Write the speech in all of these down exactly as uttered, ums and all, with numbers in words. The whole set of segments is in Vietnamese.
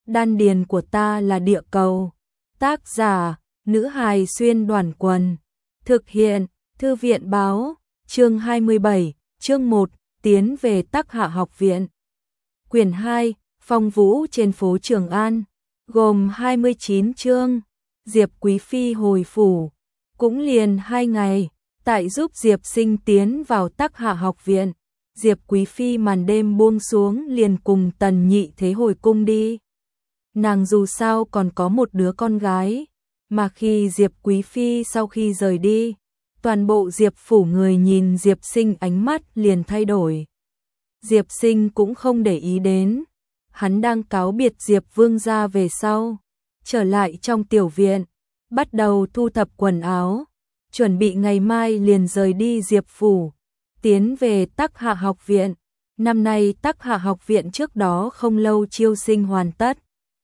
đan điền của ta là địa cầu. Tác giả, nữ hài xuyên đoàn quần. Thực hiện, thư viện báo, chương hai mươi bảy, chương một, tiến về Tắc Hạ học viện. Quyển hai, Phong Vũ trên phố Trường An, gồm hai mươi chín chương. Diệp Quý Phi hồi phủ, cũng liền hai ngày, tại giúp Diệp Sinh tiến vào Tắc Hạ học viện. Diệp Quý Phi màn đêm buông xuống liền cùng Tần Nhị Thế hồi cung đi. Nàng dù sao còn có một đứa con gái, mà khi Diệp Quý Phi sau khi rời đi, toàn bộ Diệp phủ người nhìn Diệp Sinh ánh mắt liền thay đổi. Diệp Sinh cũng không để ý đến, hắn đang cáo biệt Diệp Vương gia về sau, trở lại trong tiểu viện, bắt đầu thu thập quần áo, chuẩn bị ngày mai liền rời đi Diệp phủ, tiến về Tắc Hạ học viện. Năm nay Tắc Hạ học viện trước đó không lâu chiêu sinh hoàn tất.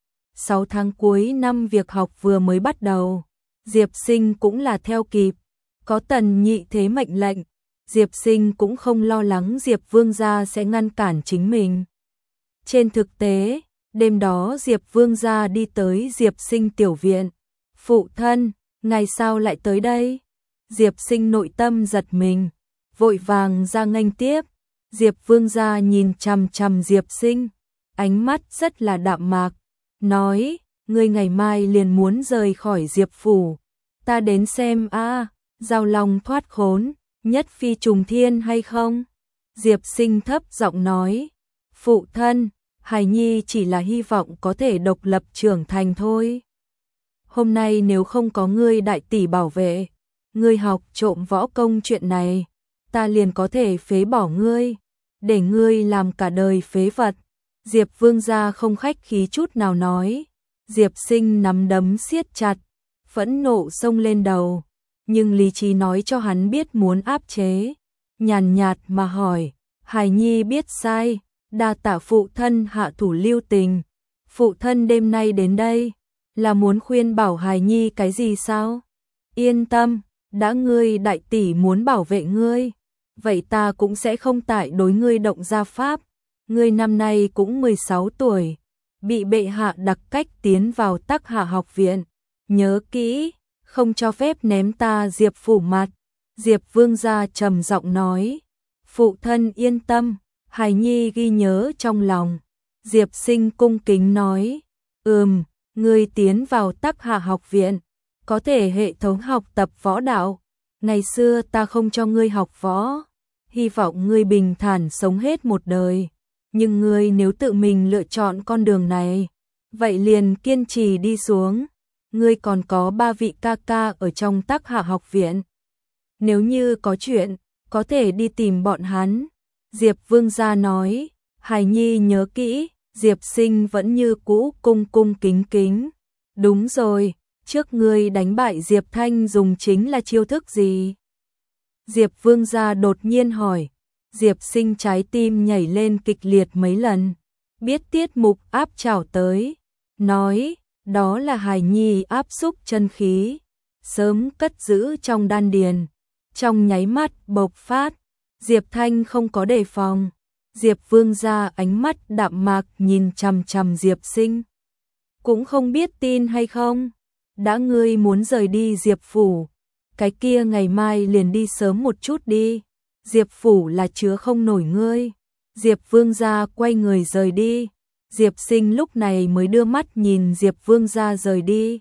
Sáu tháng cuối năm việc học vừa mới bắt đầu, Diệp Sinh cũng là theo kịp, có Tần Nhị Thế mệnh lệnh, Diệp Sinh cũng không lo lắng Diệp Vương gia sẽ ngăn cản chính mình. Trên thực tế, đêm đó Diệp Vương gia đi tới Diệp Sinh tiểu viện. Phụ thân, ngài sao lại tới đây? Diệp Sinh nội tâm giật mình, vội vàng ra nghênh tiếp. Diệp Vương gia nhìn chằm chằm Diệp Sinh, ánh mắt rất là đạm mạc, nói, ngươi ngày mai liền muốn rời khỏi Diệp phủ, ta đến xem a, Giao Long thoát khốn, nhất phi trùng thiên hay không? Diệp Sinh thấp giọng nói, phụ thân, hài nhi chỉ là hy vọng có thể độc lập trưởng thành thôi. Hôm nay nếu không có ngươi đại tỷ bảo vệ, ngươi học trộm võ công chuyện này, ta liền có thể phế bỏ ngươi, để ngươi làm cả đời phế vật. Diệp Vương gia không khách khí chút nào nói. Diệp Sinh nắm đấm siết chặt, phẫn nộ xông lên đầu, nhưng lý trí nói cho hắn biết muốn áp chế, nhàn nhạt mà hỏi, hài nhi biết sai, đa tạ phụ thân hạ thủ lưu tình. Phụ thân đêm nay đến đây là muốn khuyên bảo hài nhi cái gì sao? Yên tâm, đã ngươi đại tỷ muốn bảo vệ ngươi, vậy ta cũng sẽ không tại đối ngươi động gia pháp. Ngươi năm nay cũng mười sáu tuổi, bị bệ hạ đặc cách tiến vào Tắc Hạ học viện, nhớ kỹ, không cho phép ném ta Diệp phủ mặt. Diệp Vương gia trầm giọng nói, phụ thân yên tâm, hài nhi ghi nhớ trong lòng. Diệp Sinh cung kính nói, ừm, ngươi tiến vào Tắc Hạ học viện, có thể hệ thống học tập võ đạo, ngày xưa ta không cho ngươi học võ, hy vọng ngươi bình thản sống hết một đời. Nhưng ngươi nếu tự mình lựa chọn con đường này, vậy liền kiên trì đi xuống. Ngươi còn có ba vị ca ca ở trong Tắc Hạ học viện. Nếu như có chuyện, có thể đi tìm bọn hắn. Diệp Vương gia nói, hài nhi nhớ kỹ. Diệp Sinh vẫn như cũ cung cung kính kính. Đúng rồi, trước ngươi đánh bại Diệp Thanh dùng chính là chiêu thức gì? Diệp Vương gia đột nhiên hỏi. Diệp Sinh trái tim nhảy lên kịch liệt mấy lần, biết tiết mục áp chảo tới, nói, đó là hài nhi áp xúc chân khí, sớm cất giữ trong đan điền, trong nháy mắt bộc phát. Diệp Thanh không có đề phòng, Diệp Vương gia ánh mắt đạm mạc nhìn chằm chằm Diệp Sinh, cũng không biết tin hay không, đã ngươi muốn rời đi Diệp phủ, cái kia ngày mai liền đi sớm một chút đi. Diệp phủ là chứa không nổi ngươi. Diệp Vương gia quay người rời đi. Diệp Sinh lúc này mới đưa mắt nhìn Diệp Vương gia rời đi.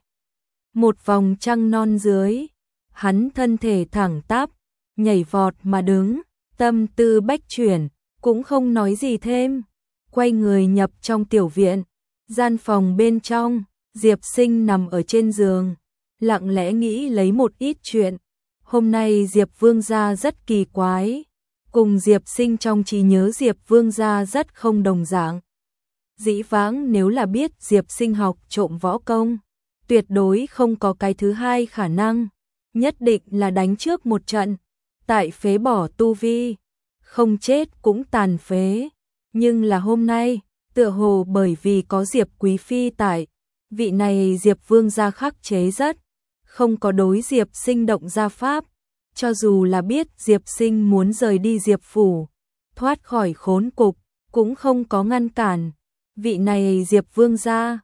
Một vòng trăng non dưới, hắn thân thể thẳng tắp, nhảy vọt mà đứng, tâm tư bách chuyển, cũng không nói gì thêm. Quay người nhập trong tiểu viện, gian phòng bên trong, Diệp Sinh nằm ở trên giường, lặng lẽ nghĩ lấy một ít chuyện. Hôm nay Diệp Vương gia rất kỳ quái, cùng Diệp Sinh trong trí nhớ Diệp Vương gia rất không đồng dạng. Dĩ vãng nếu là biết Diệp Sinh học trộm võ công, tuyệt đối không có cái thứ hai khả năng, nhất định là đánh trước một trận, tại phế bỏ tu vi, không chết cũng tàn phế. Nhưng là hôm nay, tựa hồ bởi vì có Diệp Quý Phi tại, vị này Diệp Vương gia khắc chế rất, không có đối Diệp Sinh động gia pháp, cho dù là biết Diệp Sinh muốn rời đi Diệp phủ, thoát khỏi khốn cục, cũng không có ngăn cản. Vị này Diệp Vương gia,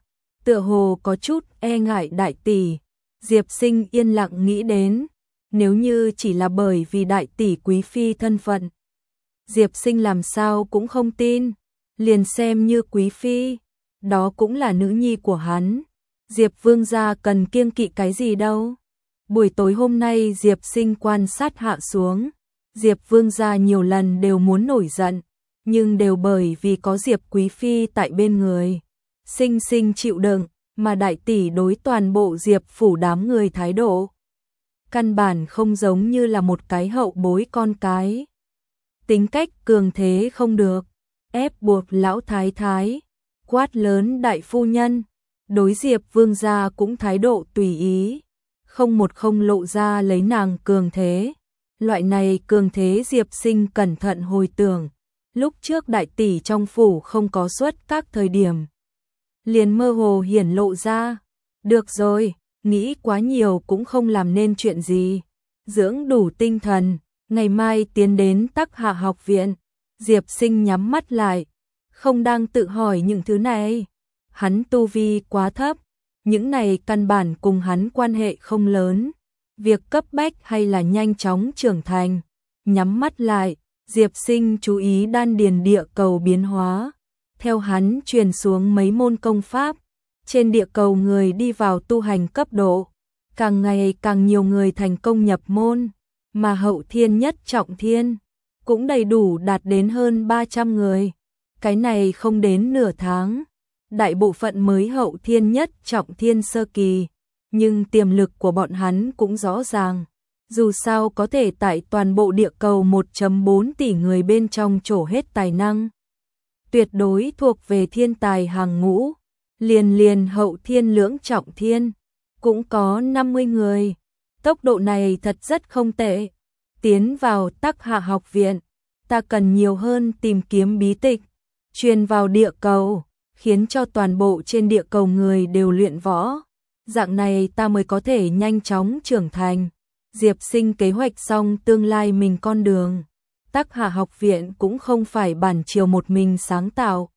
tựa hồ có chút e ngại đại tỷ. Diệp Sinh yên lặng nghĩ đến, nếu như chỉ là bởi vì đại tỷ quý phi thân phận, Diệp Sinh làm sao cũng không tin, liền xem như quý phi, đó cũng là nữ nhi của hắn. Diệp Vương gia cần kiêng kỵ cái gì đâu. Buổi tối hôm nay Diệp Sinh quan sát hạ xuống, Diệp Vương gia nhiều lần đều muốn nổi giận, nhưng đều bởi vì có Diệp quý phi tại bên người, Sinh Sinh chịu đựng, mà đại tỷ đối toàn bộ Diệp phủ đám người thái độ căn bản không giống như là một cái hậu bối con cái. Tính cách cường thế không được, ép buộc lão thái thái, quát lớn đại phu nhân, đối Diệp Vương gia cũng thái độ tùy ý, không một không lộ ra lấy nàng cường thế. Loại này cường thế Diệp Sinh cẩn thận hồi tưởng, lúc trước đại tỷ trong phủ không có xuất các thời điểm, liền mơ hồ hiển lộ ra. Được rồi, nghĩ quá nhiều cũng không làm nên chuyện gì, dưỡng đủ tinh thần, ngày mai tiến đến Tắc Hạ học viện. Diệp Sinh nhắm mắt lại, không đang tự hỏi những thứ này, hắn tu vi quá thấp, những này căn bản cùng hắn quan hệ không lớn, việc cấp bách hay là nhanh chóng trưởng thành. Nhắm mắt lại, Diệp Sinh chú ý đan điền địa cầu biến hóa, theo hắn truyền xuống mấy môn công pháp, trên địa cầu người đi vào tu hành cấp độ, càng ngày càng nhiều người thành công nhập môn, mà hậu thiên nhất trọng thiên cũng đầy đủ đạt đến hơn ba trăm người. Cái này không đến nửa tháng, đại bộ phận mới hậu thiên nhất trọng thiên sơ kỳ, nhưng tiềm lực của bọn hắn cũng rõ ràng. Dù sao có thể tại toàn bộ địa cầu một phẩy bốn tỷ người bên trong trổ hết tài năng, tuyệt đối thuộc về thiên tài hàng ngũ. Liền liền hậu thiên lưỡng trọng thiên cũng có năm mươi người, tốc độ này thật rất không tệ. Tiến vào Tắc Hạ học viện, ta cần nhiều hơn tìm kiếm bí tịch, truyền vào địa cầu, khiến cho toàn bộ trên địa cầu người đều luyện võ, dạng này ta mới có thể nhanh chóng trưởng thành. Diệp Sinh kế hoạch xong tương lai mình con đường. Tắc Hạ học viện cũng không phải bản triều một mình sáng tạo.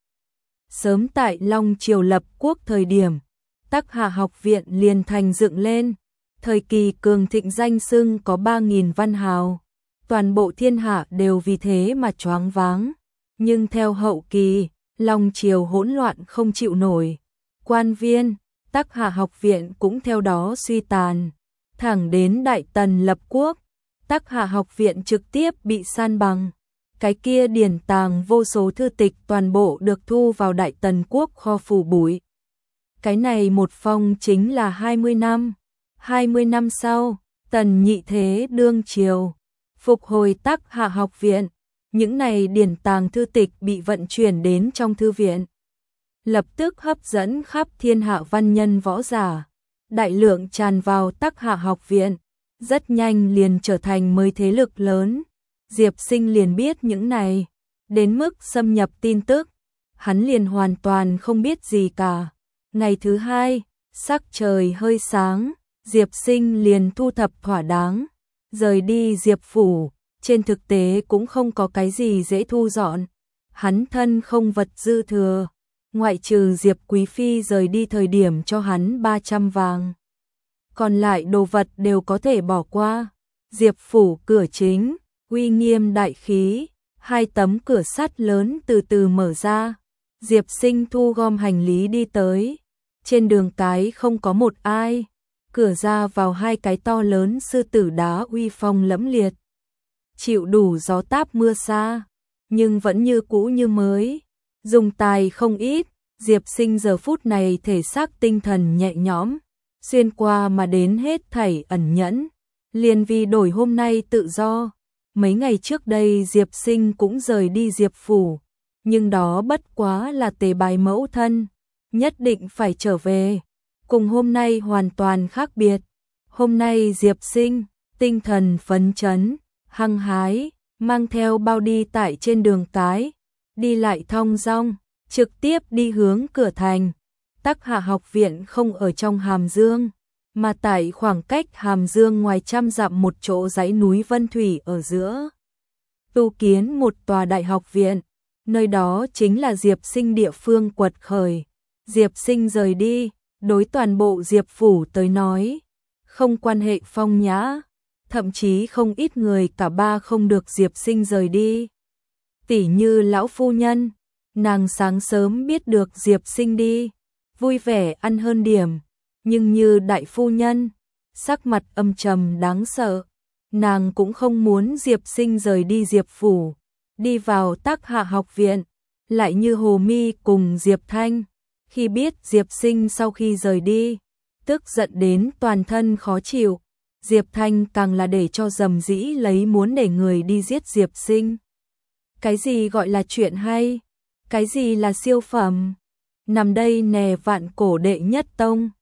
Sớm tại Long Triều lập quốc thời điểm, Tắc Hạ học viện liền thành dựng lên, thời kỳ cường thịnh danh xưng có ba nghìn văn hào, toàn bộ thiên hạ đều vì thế mà choáng váng. Nhưng theo hậu kỳ, Long Triều hỗn loạn không chịu nổi, quan viên, Tắc Hạ học viện cũng theo đó suy tàn, thẳng đến Đại Tần lập quốc, Tắc Hạ học viện trực tiếp bị san bằng. Cái kia điển tàng vô số thư tịch toàn bộ được thu vào Đại Tần quốc kho phủ bụi. Cái này một phong chính là hai mươi năm. hai mươi năm sau, Tần Nhị Thế đương triều, phục hồi Tắc Hạ học viện. Những này điển tàng thư tịch bị vận chuyển đến trong thư viện, lập tức hấp dẫn khắp thiên hạ văn nhân võ giả, đại lượng tràn vào Tắc Hạ học viện, rất nhanh liền trở thành mới thế lực lớn. Diệp Sinh liền biết những này, đến mức xâm nhập tin tức, hắn liền hoàn toàn không biết gì cả. Ngày thứ hai, sắc trời hơi sáng, Diệp Sinh liền thu thập thỏa đáng, rời đi Diệp phủ. Trên thực tế cũng không có cái gì dễ thu dọn, hắn thân không vật dư thừa, ngoại trừ Diệp quý phi rời đi thời điểm cho hắn ba trăm vàng, còn lại đồ vật đều có thể bỏ qua. Diệp phủ cửa chính, uy nghiêm đại khí, hai tấm cửa sắt lớn từ từ mở ra. Diệp Sinh thu gom hành lý đi tới, trên đường cái không có một ai, cửa ra vào hai cái to lớn sư tử đá uy phong lẫm liệt, chịu đủ gió táp mưa xa, nhưng vẫn như cũ như mới, dùng tài không ít. Diệp Sinh giờ phút này thể xác tinh thần nhẹ nhõm, xuyên qua mà đến hết thảy ẩn nhẫn, liền vì đổi hôm nay tự do. Mấy ngày trước đây Diệp Sinh cũng rời đi Diệp phủ, nhưng đó bất quá là tề bài mẫu thân, nhất định phải trở về. Cùng hôm nay hoàn toàn khác biệt. Hôm nay Diệp Sinh tinh thần phấn chấn, hăng hái, mang theo bao đi tại trên đường cái, đi lại thong dong, trực tiếp đi hướng cửa thành. Tắc Hạ học viện không ở trong Hàm Dương, mà tại khoảng cách Hàm Dương ngoài trăm dặm một chỗ dãy núi Vân Thủy ở giữa. Tu kiến một tòa đại học viện, nơi đó chính là Diệp Sinh địa phương quật khởi. Diệp Sinh rời đi, đối toàn bộ Diệp phủ tới nói, không quan hệ phong nhã, thậm chí không ít người cả ba không được Diệp Sinh rời đi. Tỉ như lão phu nhân, nàng sáng sớm biết được Diệp Sinh đi, vui vẻ ăn hơn điểm, nhưng như đại phu nhân, sắc mặt âm trầm đáng sợ, nàng cũng không muốn Diệp Sinh rời đi Diệp phủ, đi vào Tác Hạ học viện, lại như Hồ Mi cùng Diệp Thanh, khi biết Diệp Sinh sau khi rời đi, tức giận đến toàn thân khó chịu, Diệp Thanh càng là để cho dầm dĩ lấy muốn để người đi giết Diệp Sinh. Cái gì gọi là chuyện hay? Cái gì là siêu phẩm? Nằm đây nè vạn cổ đệ nhất tông.